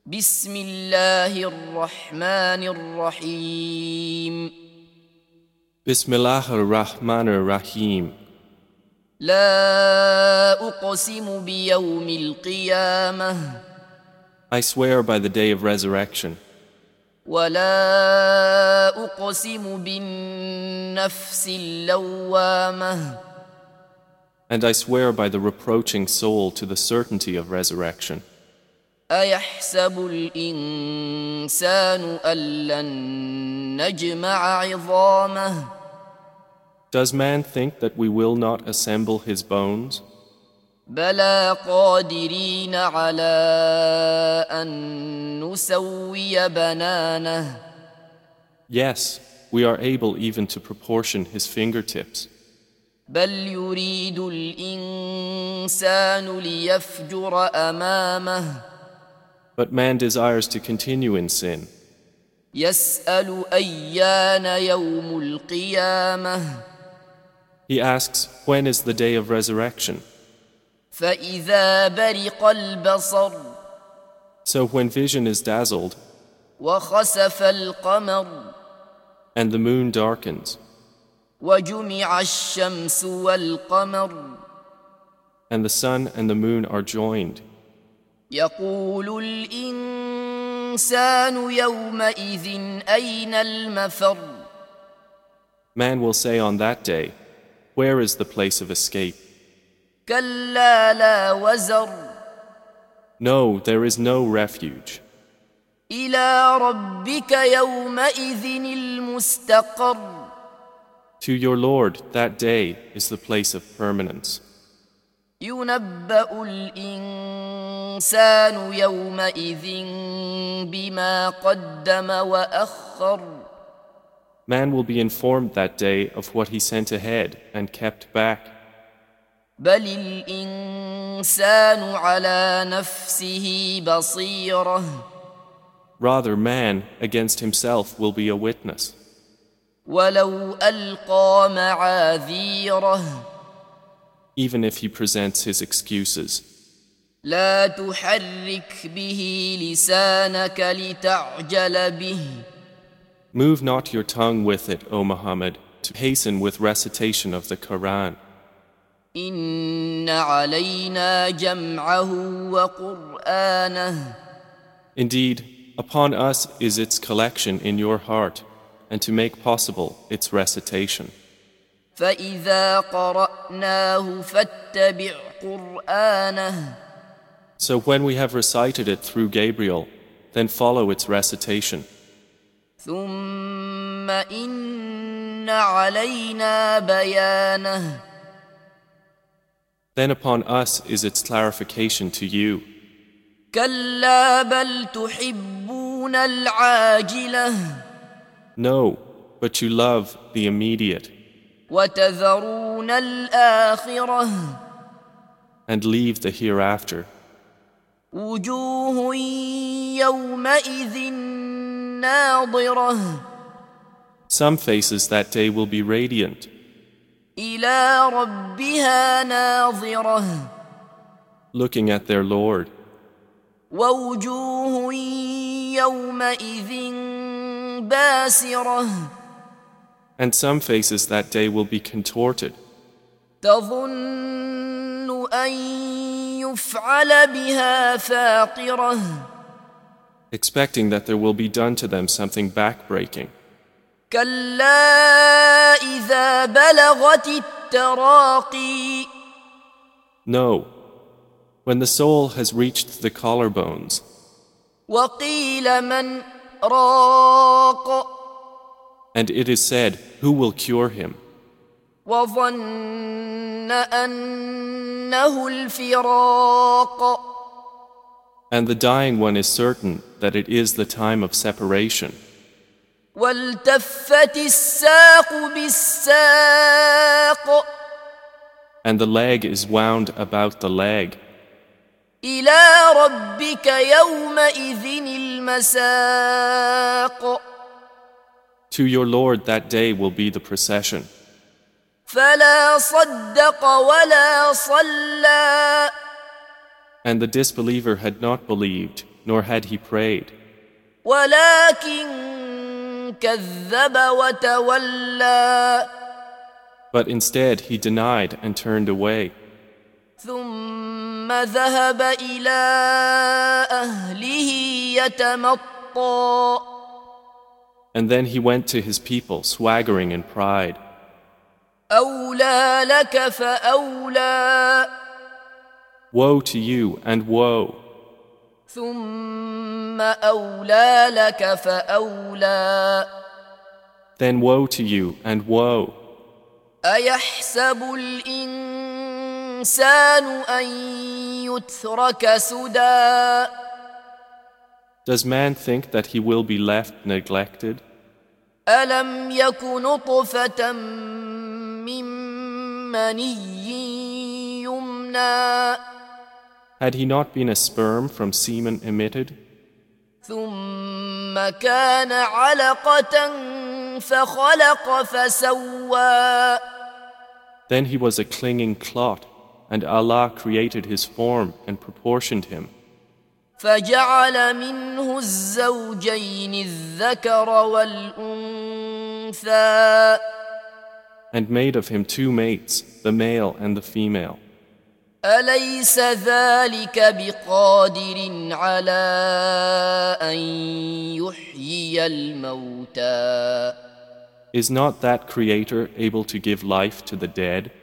بسم الله الرحمن الرحيم Bismillah ar-Rahman ar-Rahim. لا أقسم بيوم القيامة I swear by the day of resurrection, ولا أقسم بالنفس اللوامة and I swear by the reproaching soul to the certainty of resurrection. أيحسب الإنسان أن لن نجمع عظامه Does man think that we will not assemble his bones? بلى قادرين على أن نسوي بنانه Yes, we are able even to proportion his fingertips. بل يريد الإنسان ليفجر أمامه But man desires to continue in sin. يسأل أيان يوم القيامة He asks, when is the day of resurrection? فإذا برق البصر So when vision is dazzled, وخسف القمر and the moon darkens, وجمع الشمس والقمر and the sun and the moon are joined, يقول الإنسان يومئذ أين المفر man will say on that day, where is the place of escape? كلا لا وزر No, there is no refuge. إلى ربك يومئذ المستقر To your Lord, that day is the place of permanence. ينبأ الإنسان يومئذ بما قدم وأخر Man will be informed that day of what he sent ahead and kept back. بل الإنسان على نفسه بصيرة Rather, man against himself will be a witness. ولو ألقى معاذيره Even if he presents his excuses. لا تحرك به لسانك لتعجل به Move not your tongue with it, O Muhammad, to hasten with recitation of the Quran. إن علينا جمعه وقرآنه Indeed, upon us is its collection in your heart, and to make possible its recitation. فإذا قرأناه فاتبع قرآنه So when we have recited it through Gabriel, then follow its recitation. ثم إن علينا بيانه Then upon us is its clarification to you. كلا بل تحبون العاجلة No, but you love the immediate, وتذرون الآخرة and leave the hereafter. وجوه يومئذ ناظرة Some faces that day will be radiant, إلى ربها ناظرة looking at their Lord, ووجوه يومئذ باسرة and some faces that day will be contorted, تظن أن يفعل بها فاقرة expecting that there will be done to them something backbreaking. كلا إذا بلغت التراقي No, when the soul has reached the collarbones, وقيل من راق and it is said, who will cure him? وظن أنه الفراق And the dying one is certain that it is the time of separation. والتفت الساق بالساق And the leg is wound about the leg. إلى ربك يومئذ المساق To your Lord that day will be the procession. فلا صدق ولا صلى And the disbeliever had not believed, nor had he prayed. ولكن كذب وتولى But instead he denied and turned away. ثم ذهب إلى أهله يتمطى And then he went to his people, swaggering in pride. أولى لك فأولى Woe to you and woe. ثم أولى لك فأولى Then woe to you and woe. أيحسب الإنسان أن يترك سدى Does man think that he will be left neglected? ألم يك نطفة من مني يمنى Had he not been a sperm from semen emitted? ثم كان علقة فخلق فسوى Then he was a clinging clot, and Allah created his form and proportioned him, فجعل منه الزوجين الذكر والأنثى and made of him two mates, the male and the female. أليس ذلك بقادر على أن يحيي الموتى Is not that Creator able to give life to the dead?